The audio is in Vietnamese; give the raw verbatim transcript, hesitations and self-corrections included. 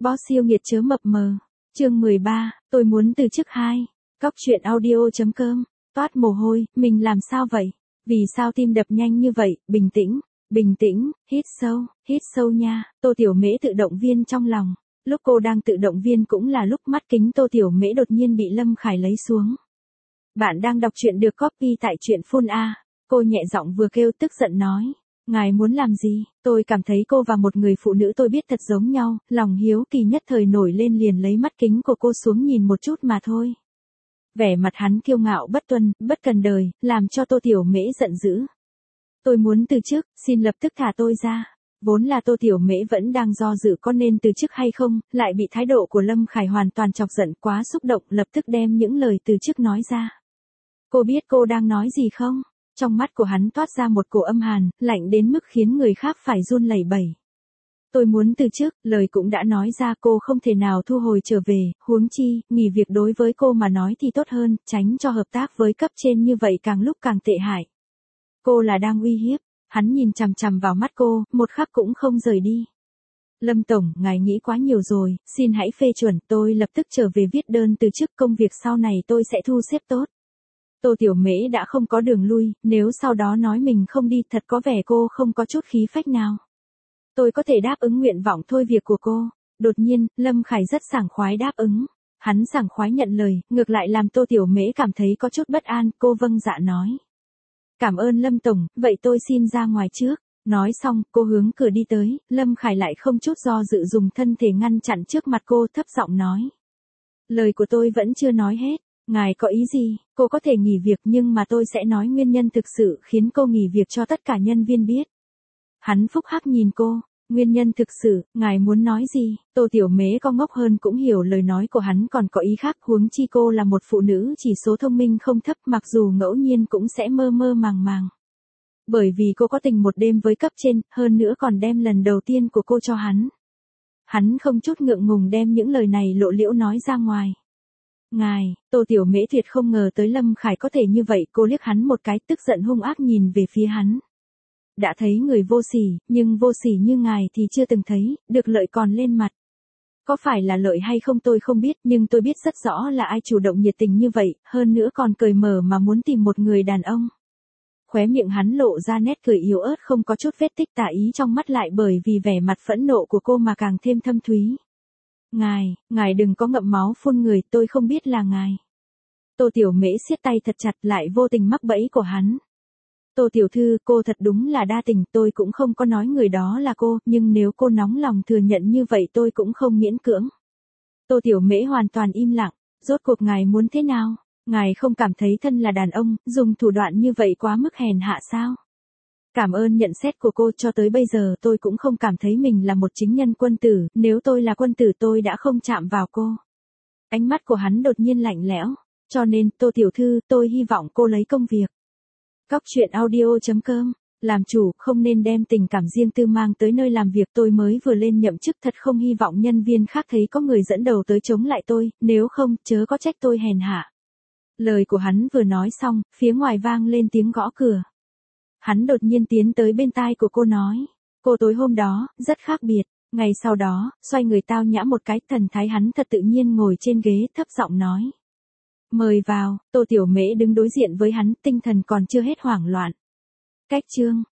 Boss siêu nghiệt chớ mập mờ. Chương mười ba, tôi muốn từ chức hai. Cóc truyện audio.com. Toát mồ hôi, mình làm sao vậy? Vì sao tim đập nhanh như vậy? Bình tĩnh, bình tĩnh, hít sâu, hít sâu nha. Tô Tiểu Mễ tự động viên trong lòng. Lúc cô đang tự động viên cũng là lúc mắt kính Tô Tiểu Mễ đột nhiên bị Lâm Khải lấy xuống. Bạn đang đọc truyện được copy tại truyện Phun A. Cô nhẹ giọng vừa kêu tức giận nói. Ngài muốn làm gì? Tôi cảm thấy cô và một người phụ nữ tôi biết thật giống nhau, lòng hiếu kỳ nhất thời nổi lên liền lấy mắt kính của cô xuống nhìn một chút mà thôi. Vẻ mặt hắn kiêu ngạo bất tuân, bất cần đời, làm cho Tô Tiểu Mễ giận dữ. Tôi muốn từ chức, xin lập tức thả tôi ra. Vốn là Tô Tiểu Mễ vẫn đang do dự có nên từ chức hay không, lại bị thái độ của Lâm Khải hoàn toàn chọc giận quá xúc động lập tức đem những lời từ chức nói ra. Cô biết cô đang nói gì không? Trong mắt của hắn toát ra một cổ âm hàn, lạnh đến mức khiến người khác phải run lẩy bẩy. Tôi muốn từ chức, lời cũng đã nói ra cô không thể nào thu hồi trở về, huống chi, nghỉ việc đối với cô mà nói thì tốt hơn, tránh cho hợp tác với cấp trên như vậy càng lúc càng tệ hại. Cô là đang uy hiếp, hắn nhìn chằm chằm vào mắt cô, một khắc cũng không rời đi. Lâm Tổng, ngài nghĩ quá nhiều rồi, xin hãy phê chuẩn, tôi lập tức trở về viết đơn từ chức, công việc sau này tôi sẽ thu xếp tốt. Tô Tiểu Mễ đã không có đường lui, nếu sau đó nói mình không đi thật có vẻ cô không có chút khí phách nào. Tôi có thể đáp ứng nguyện vọng thôi việc của cô. Đột nhiên, Lâm Khải rất sảng khoái đáp ứng. Hắn sảng khoái nhận lời, ngược lại làm Tô Tiểu Mễ cảm thấy có chút bất an, cô vâng dạ nói. Cảm ơn Lâm Tổng, vậy tôi xin ra ngoài trước. Nói xong, cô hướng cửa đi tới, Lâm Khải lại không chút do dự dùng thân thể ngăn chặn trước mặt cô thấp giọng nói. Lời của tôi vẫn chưa nói hết. Ngài có ý gì? Cô có thể nghỉ việc nhưng mà tôi sẽ nói nguyên nhân thực sự khiến cô nghỉ việc cho tất cả nhân viên biết. Hắn phúc hắc nhìn cô, nguyên nhân thực sự, ngài muốn nói gì? Tô Tiểu Mễ có ngốc hơn cũng hiểu lời nói của hắn còn có ý khác, huống chi cô là một phụ nữ chỉ số thông minh không thấp mặc dù ngẫu nhiên cũng sẽ mơ mơ màng màng. Bởi vì cô có tình một đêm với cấp trên, hơn nữa còn đem lần đầu tiên của cô cho hắn. Hắn không chút ngượng ngùng đem những lời này lộ liễu nói ra ngoài. Ngài, Tô Tiểu Mễ tuyệt không ngờ tới Lâm Khải có thể như vậy, cô liếc hắn một cái tức giận hung ác nhìn về phía hắn. Đã thấy người vô sỉ, nhưng vô sỉ như ngài thì chưa từng thấy, được lợi còn lên mặt. Có phải là lợi hay không tôi không biết, nhưng tôi biết rất rõ là ai chủ động nhiệt tình như vậy, hơn nữa còn cởi mở mà muốn tìm một người đàn ông. Khóe miệng hắn lộ ra nét cười yếu ớt không có chút vết tích tà ý trong mắt lại bởi vì vẻ mặt phẫn nộ của cô mà càng thêm thâm thúy. Ngài, ngài đừng có ngậm máu phun người, tôi không biết là ngài. Tô Tiểu Mễ siết tay thật chặt lại vô tình mắc bẫy của hắn. Tô Tiểu Thư, cô thật đúng là đa tình, tôi cũng không có nói người đó là cô, nhưng nếu cô nóng lòng thừa nhận như vậy tôi cũng không miễn cưỡng. Tô Tiểu Mễ hoàn toàn im lặng, rốt cuộc ngài muốn thế nào? Ngài không cảm thấy thân là đàn ông, dùng thủ đoạn như vậy quá mức hèn hạ sao? Cảm ơn nhận xét của cô, cho tới bây giờ tôi cũng không cảm thấy mình là một chính nhân quân tử, nếu tôi là quân tử tôi đã không chạm vào cô. Ánh mắt của hắn đột nhiên lạnh lẽo, cho nên, Tô Tiểu Thư, tôi hy vọng cô lấy công việc. Cóc truyện audio.com, làm chủ, không nên đem tình cảm riêng tư mang tới nơi làm việc, tôi mới vừa lên nhậm chức thật không hy vọng nhân viên khác thấy có người dẫn đầu tới chống lại tôi, nếu không, chớ có trách tôi hèn hạ. Lời của hắn vừa nói xong, phía ngoài vang lên tiếng gõ cửa. Hắn đột nhiên tiến tới bên tai của cô nói, cô tối hôm đó, rất khác biệt, ngày sau đó, xoay người tao nhã một cái, thần thái hắn thật tự nhiên ngồi trên ghế thấp giọng nói. Mời vào, Tô Tiểu Mễ đứng đối diện với hắn, tinh thần còn chưa hết hoảng loạn. Cách chương.